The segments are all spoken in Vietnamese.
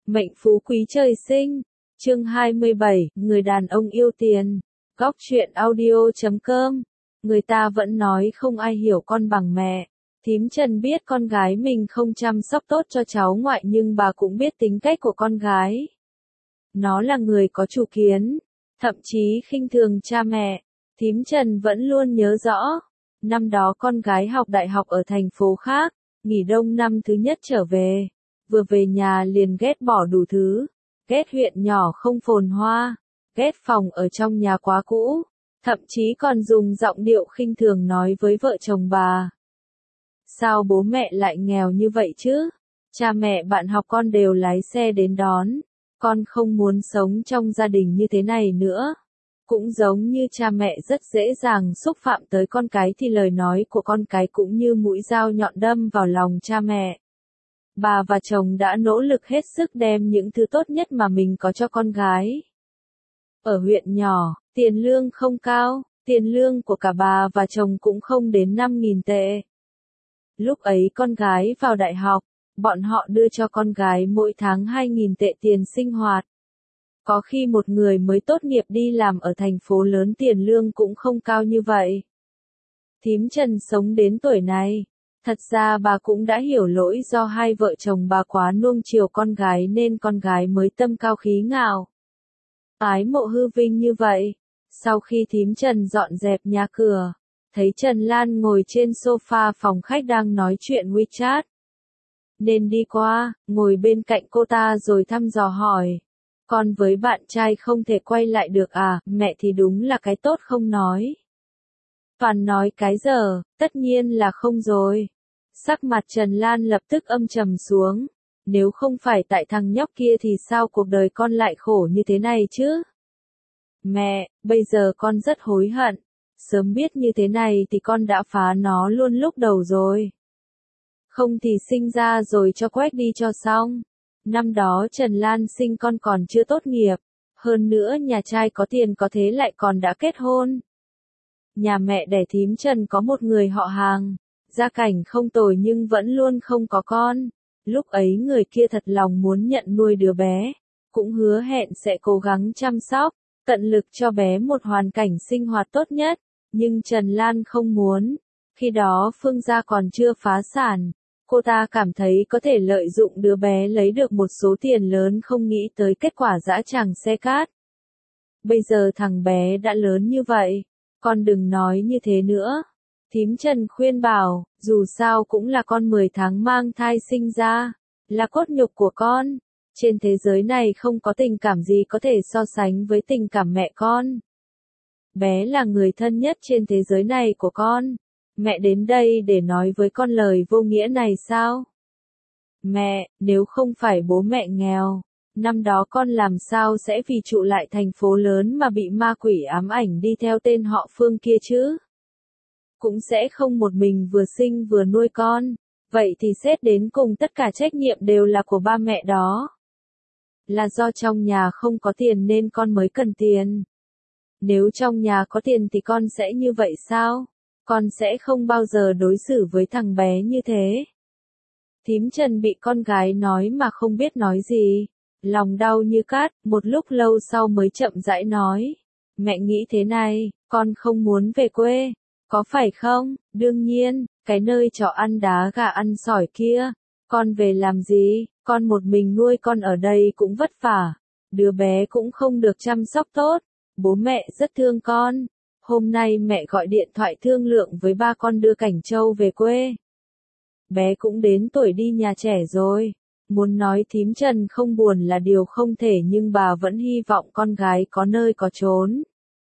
Mệnh phú quý trời sinh. Chương 27, người đàn ông yêu tiền. Góc truyện audio.com. Người ta vẫn nói không ai hiểu con bằng mẹ. Thím Trần biết con gái mình không chăm sóc tốt cho cháu ngoại nhưng bà cũng biết tính cách của con gái. Nó là người có chủ kiến, thậm chí khinh thường cha mẹ. Thím Trần vẫn luôn nhớ rõ. Năm đó con gái học đại học ở thành phố khác, nghỉ đông năm thứ nhất trở về. Vừa về nhà liền ghét bỏ đủ thứ. Ghét huyện nhỏ không phồn hoa. Ghét phòng ở trong nhà quá cũ. Thậm chí còn dùng giọng điệu khinh thường nói với vợ chồng bà. Sao bố mẹ lại nghèo như vậy chứ? Cha mẹ bạn học con đều lái xe đến đón. Con không muốn sống trong gia đình như thế này nữa. Cũng giống như cha mẹ rất dễ dàng xúc phạm tới con cái thì lời nói của con cái cũng như mũi dao nhọn đâm vào lòng cha mẹ. Bà và chồng đã nỗ lực hết sức đem những thứ tốt nhất mà mình có cho con gái. Ở huyện nhỏ, tiền lương không cao, tiền lương của cả bà và chồng cũng không đến 5.000 tệ. Lúc ấy con gái vào đại học, bọn họ đưa cho con gái mỗi tháng 2.000 tệ tiền sinh hoạt. Có khi một người mới tốt nghiệp đi làm ở thành phố lớn tiền lương cũng không cao như vậy. Thím Trần sống đến tuổi này. Thật ra bà cũng đã hiểu lỗi do hai vợ chồng bà quá nuông chiều con gái nên con gái mới tâm cao khí ngạo. Ái mộ hư vinh như vậy. Sau khi thím Trần dọn dẹp nhà cửa, thấy Trần Lan ngồi trên sofa phòng khách đang nói chuyện WeChat. Nên đi qua, ngồi bên cạnh cô ta rồi thăm dò hỏi. Con với bạn trai không thể quay lại được à, mẹ thì đúng là cái tốt không nói. Toàn nói cái giờ, tất nhiên là không rồi. Sắc mặt Trần Lan lập tức âm trầm xuống. Nếu không phải tại thằng nhóc kia thì sao cuộc đời con lại khổ như thế này chứ? Mẹ, bây giờ con rất hối hận. Sớm biết như thế này thì con đã phá nó luôn lúc đầu rồi. Không thì sinh ra rồi cho quét đi cho xong. Năm đó Trần Lan sinh con còn chưa tốt nghiệp. Hơn nữa nhà trai có tiền có thế lại còn đã kết hôn. Nhà mẹ đẻ thím Trần có một người họ hàng. Gia cảnh không tồi nhưng vẫn luôn không có con. Lúc ấy người kia thật lòng muốn nhận nuôi đứa bé. Cũng hứa hẹn sẽ cố gắng chăm sóc, tận lực cho bé một hoàn cảnh sinh hoạt tốt nhất. Nhưng Trần Lan không muốn. Khi đó Phương gia còn chưa phá sản. Cô ta cảm thấy có thể lợi dụng đứa bé lấy được một số tiền lớn không nghĩ tới kết quả dã tràng xe cát. Bây giờ thằng bé đã lớn như vậy. Con đừng nói như thế nữa. Thím Trần khuyên bảo, dù sao cũng là con 10 tháng mang thai sinh ra, là cốt nhục của con. Trên thế giới này không có tình cảm gì có thể so sánh với tình cảm mẹ con. Bé là người thân nhất trên thế giới này của con. Mẹ đến đây để nói với con lời vô nghĩa này sao? Mẹ, nếu không phải bố mẹ nghèo, năm đó con làm sao sẽ vì trụ lại thành phố lớn mà bị ma quỷ ám ảnh đi theo tên họ Phương kia chứ? Cũng sẽ không một mình vừa sinh vừa nuôi con. Vậy thì xét đến cùng tất cả trách nhiệm đều là của ba mẹ đó. Là do trong nhà không có tiền nên con mới cần tiền. Nếu trong nhà có tiền thì con sẽ như vậy sao? Con sẽ không bao giờ đối xử với thằng bé như thế. Thím Trần bị con gái nói mà không biết nói gì. Lòng đau như cát, một lúc lâu sau mới chậm rãi nói. Mẹ nghĩ thế này, con không muốn về quê. Có phải không? Đương nhiên, cái nơi trọ ăn đá gà ăn sỏi kia. Con về làm gì? Con một mình nuôi con ở đây cũng vất vả. Đứa bé cũng không được chăm sóc tốt. Bố mẹ rất thương con. Hôm nay mẹ gọi điện thoại thương lượng với ba con đưa Cảnh Châu về quê. Bé cũng đến tuổi đi nhà trẻ rồi. Muốn nói thím Trần không buồn là điều không thể nhưng bà vẫn hy vọng con gái có nơi có chốn.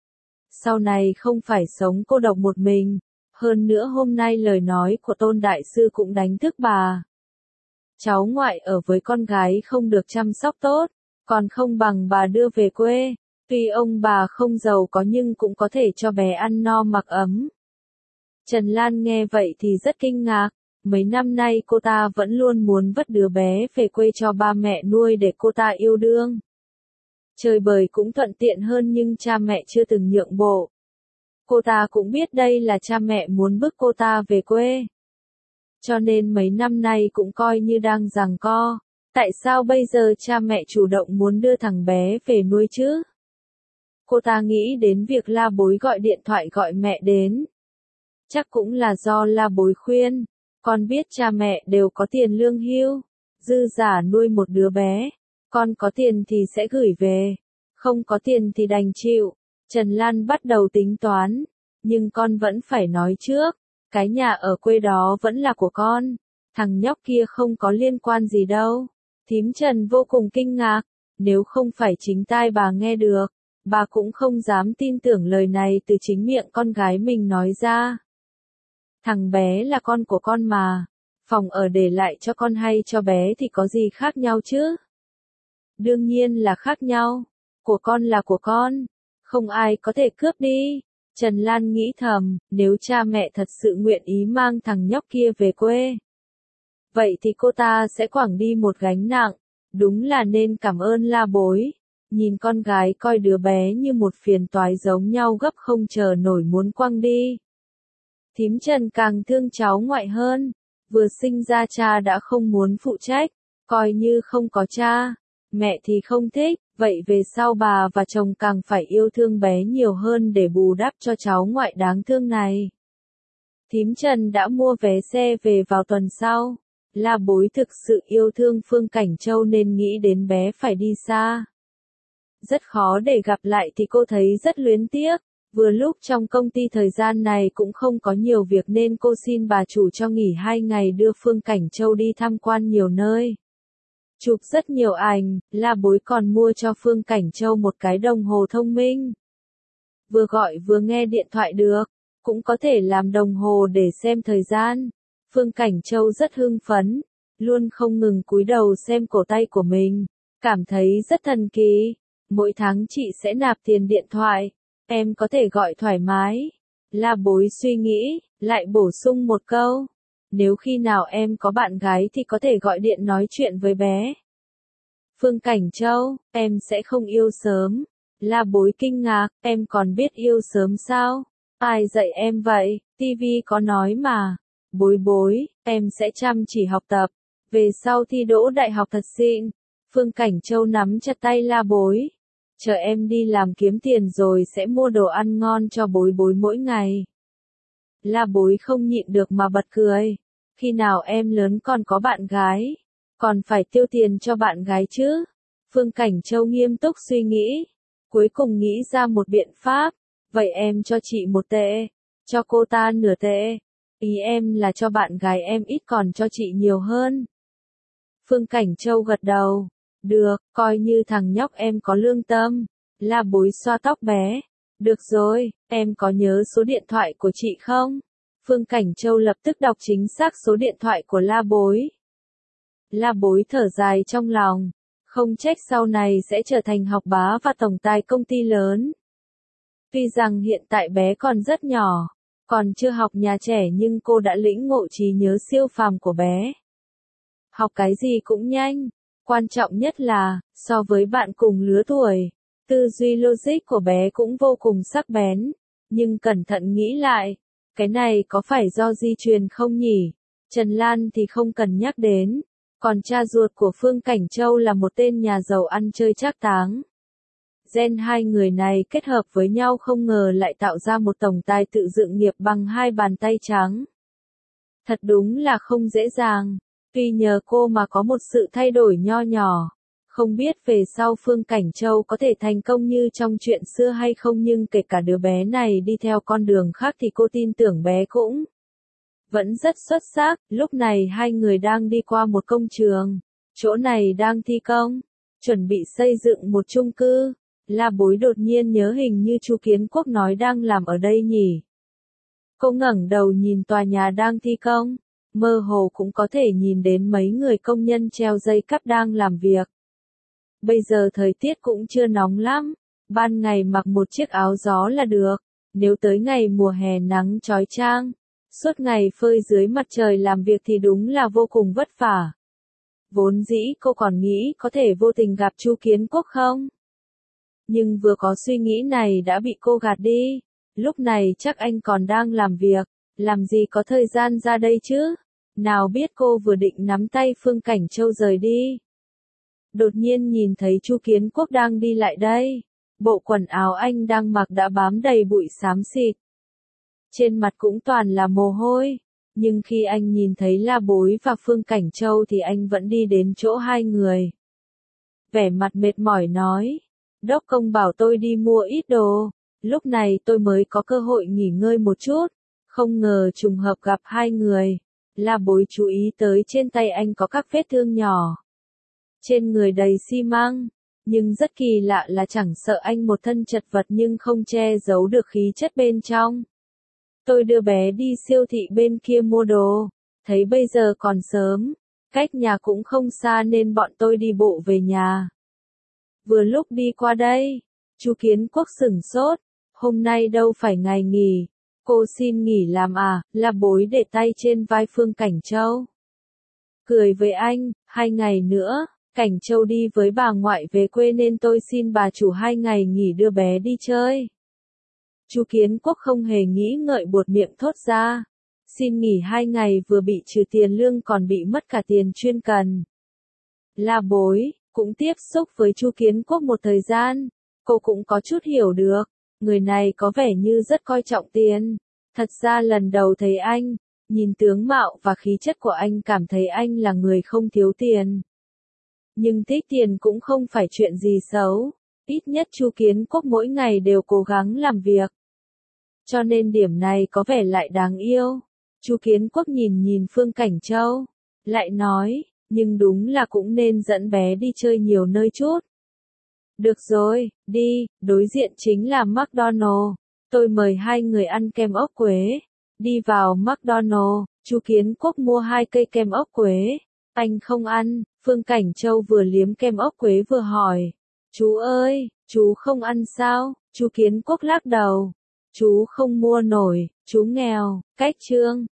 Sau này không phải sống cô độc một mình. Hơn nữa hôm nay lời nói của Tôn Đại Sư cũng đánh thức bà. Cháu ngoại ở với con gái không được chăm sóc tốt, còn không bằng bà đưa về quê. Tuy ông bà không giàu có nhưng cũng có thể cho bé ăn no mặc ấm. Trần Lan nghe vậy thì rất kinh ngạc. Mấy năm nay cô ta vẫn luôn muốn vất đứa bé về quê cho ba mẹ nuôi để cô ta yêu đương. Chơi bời cũng thuận tiện hơn nhưng cha mẹ chưa từng nhượng bộ. Cô ta cũng biết đây là cha mẹ muốn bức cô ta về quê. Cho nên mấy năm nay cũng coi như đang giằng co. Tại sao bây giờ cha mẹ chủ động muốn đưa thằng bé về nuôi chứ? Cô ta nghĩ đến việc La Bối gọi điện thoại gọi mẹ đến. Chắc cũng là do La Bối khuyên, con biết cha mẹ đều có tiền lương hưu, dư giả nuôi một đứa bé, con có tiền thì sẽ gửi về, không có tiền thì đành chịu. Trần Lan bắt đầu tính toán, nhưng con vẫn phải nói trước, cái nhà ở quê đó vẫn là của con, thằng nhóc kia không có liên quan gì đâu. Thím Trần vô cùng kinh ngạc, nếu không phải chính tai bà nghe được, bà cũng không dám tin tưởng lời này từ chính miệng con gái mình nói ra. Thằng bé là con của con mà, phòng ở để lại cho con hay cho bé thì có gì khác nhau chứ? Đương nhiên là khác nhau, của con là của con, không ai có thể cướp đi. Trần Lan nghĩ thầm, nếu cha mẹ thật sự nguyện ý mang thằng nhóc kia về quê, vậy thì cô ta sẽ quẳng đi một gánh nặng, đúng là nên cảm ơn La Bối. Nhìn con gái coi đứa bé như một phiền toái giống nhau gấp không chờ nổi muốn quăng đi. Thím Trần càng thương cháu ngoại hơn, vừa sinh ra cha đã không muốn phụ trách, coi như không có cha, mẹ thì không thích, vậy về sau bà và chồng càng phải yêu thương bé nhiều hơn để bù đắp cho cháu ngoại đáng thương này. Thím Trần đã mua vé xe về vào tuần sau. La Bối thực sự yêu thương Phương Cảnh Châu nên nghĩ đến bé phải đi xa. Rất khó để gặp lại thì cô thấy rất luyến tiếc. Vừa lúc trong công ty thời gian này cũng không có nhiều việc nên cô xin bà chủ cho nghỉ 2 ngày đưa Phương Cảnh Châu đi tham quan nhiều nơi. Chụp rất nhiều ảnh, La Bối còn mua cho Phương Cảnh Châu một cái đồng hồ thông minh. Vừa gọi vừa nghe điện thoại được, cũng có thể làm đồng hồ để xem thời gian. Phương Cảnh Châu rất hưng phấn, luôn không ngừng cúi đầu xem cổ tay của mình, cảm thấy rất thần kỳ. Mỗi tháng chị sẽ nạp tiền điện thoại, em có thể gọi thoải mái. La Bối suy nghĩ, lại bổ sung một câu. Nếu khi nào em có bạn gái thì có thể gọi điện nói chuyện với bé. Phương Cảnh Châu, em sẽ không yêu sớm. La Bối kinh ngạc, em còn biết yêu sớm sao? Ai dạy em vậy? TV có nói mà. Bối bối, em sẽ chăm chỉ học tập, về sau thi đỗ đại học thật xịn. Phương Cảnh Châu nắm chặt tay La Bối. Chờ em đi làm kiếm tiền rồi sẽ mua đồ ăn ngon cho bối bối mỗi ngày. La Bối không nhịn được mà bật cười. Khi nào em lớn còn có bạn gái, còn phải tiêu tiền cho bạn gái chứ? Phương Cảnh Châu nghiêm túc suy nghĩ, cuối cùng nghĩ ra một biện pháp. Vậy em cho chị 1 tệ, cho cô ta nửa tệ. Ý em là cho bạn gái em ít còn cho chị nhiều hơn. Phương Cảnh Châu gật đầu. Được, coi như thằng nhóc em có lương tâm. La Bối xoa tóc bé. Được rồi, em có nhớ số điện thoại của chị không? Phương Cảnh Châu lập tức đọc chính xác số điện thoại của La Bối. La Bối thở dài trong lòng. Không trách sau này sẽ trở thành học bá và tổng tài công ty lớn. Tuy rằng hiện tại bé còn rất nhỏ, còn chưa học nhà trẻ nhưng cô đã lĩnh ngộ trí nhớ siêu phàm của bé. Học cái gì cũng nhanh, quan trọng nhất là, so với bạn cùng lứa tuổi, tư duy logic của bé cũng vô cùng sắc bén. Nhưng cẩn thận nghĩ lại, cái này có phải do di truyền không nhỉ? Trần Lan thì không cần nhắc đến, còn cha ruột của Phương Cảnh Châu là một tên nhà giàu ăn chơi trác táng. Gen hai người này kết hợp với nhau không ngờ lại tạo ra một tổng tài tự dựng nghiệp bằng 2 bàn tay trắng. Thật đúng là không dễ dàng, tuy nhờ cô mà có một sự thay đổi nho nhỏ. Không biết về sau Phương Cảnh Châu có thể thành công như trong chuyện xưa hay không nhưng kể cả đứa bé này đi theo con đường khác thì cô tin tưởng bé cũng vẫn rất xuất sắc. Lúc này hai người đang đi qua một công trường, chỗ này đang thi công, chuẩn bị xây dựng một chung cư. La Bối đột nhiên nhớ hình như Chu Kiến Quốc nói đang làm ở đây nhỉ. Cô ngẩng đầu nhìn tòa nhà đang thi công, mơ hồ cũng có thể nhìn đến mấy người công nhân treo dây cáp đang làm việc. Bây giờ thời tiết cũng chưa nóng lắm, ban ngày mặc một chiếc áo gió là được, nếu tới ngày mùa hè nắng chói chang, suốt ngày phơi dưới mặt trời làm việc thì đúng là vô cùng vất vả. Vốn dĩ cô còn nghĩ có thể vô tình gặp Chu Kiến Quốc không? Nhưng vừa có suy nghĩ này đã bị cô gạt đi, lúc này chắc anh còn đang làm việc, làm gì có thời gian ra đây chứ? Nào biết cô vừa định nắm tay Phương Cảnh Châu rời đi, đột nhiên nhìn thấy Chu Kiến Quốc đang đi lại đây. Bộ quần áo anh đang mặc đã bám đầy bụi xám xịt. Trên mặt cũng toàn là mồ hôi. Nhưng khi anh nhìn thấy La Bối và Phương Cảnh Châu thì anh vẫn đi đến chỗ hai người. Vẻ mặt mệt mỏi nói, đốc công bảo tôi đi mua ít đồ, lúc này tôi mới có cơ hội nghỉ ngơi một chút, không ngờ trùng hợp gặp hai người. La Bối chú ý tới trên tay anh có các vết thương nhỏ. Trên người đầy xi măng, nhưng rất kỳ lạ là chẳng sợ anh một thân chật vật nhưng không che giấu được khí chất bên trong. Tôi đưa bé đi siêu thị bên kia mua đồ, thấy bây giờ còn sớm, cách nhà cũng không xa nên bọn tôi đi bộ về nhà. Vừa lúc đi qua đây, Chu Kiến Quốc sửng sốt, hôm nay đâu phải ngày nghỉ, cô xin nghỉ làm à? La Bối để tay trên vai Phương Cảnh Châu. Cười với anh, 2 ngày nữa, Cảnh Châu đi với bà ngoại về quê nên tôi xin bà chủ 2 ngày nghỉ đưa bé đi chơi. Chu Kiến Quốc không hề nghĩ ngợi buột miệng thốt ra. Xin nghỉ 2 ngày vừa bị trừ tiền lương còn bị mất cả tiền chuyên cần. La Bối cũng tiếp xúc với Chu Kiến Quốc một thời gian, cô cũng có chút hiểu được, người này có vẻ như rất coi trọng tiền. Thật ra lần đầu thấy anh, nhìn tướng mạo và khí chất của anh cảm thấy anh là người không thiếu tiền. Nhưng thích tiền cũng không phải chuyện gì xấu, ít nhất Chu Kiến Quốc mỗi ngày đều cố gắng làm việc. Cho nên điểm này có vẻ lại đáng yêu. Chu Kiến Quốc nhìn Phương Cảnh Châu, lại nói, nhưng đúng là cũng nên dẫn bé đi chơi nhiều nơi chút. Được rồi, đi, đối diện chính là McDonald. Tôi mời hai người ăn kem ốc quế. Đi vào McDonald, Chu Kiến Quốc mua 2 cây kem ốc quế. Anh không ăn, Phương Cảnh Châu vừa liếm kem ốc quế vừa hỏi. Chú ơi, chú không ăn sao? Chu Kiến Quốc lắc đầu. Chú không mua nổi, chú nghèo, cách trương.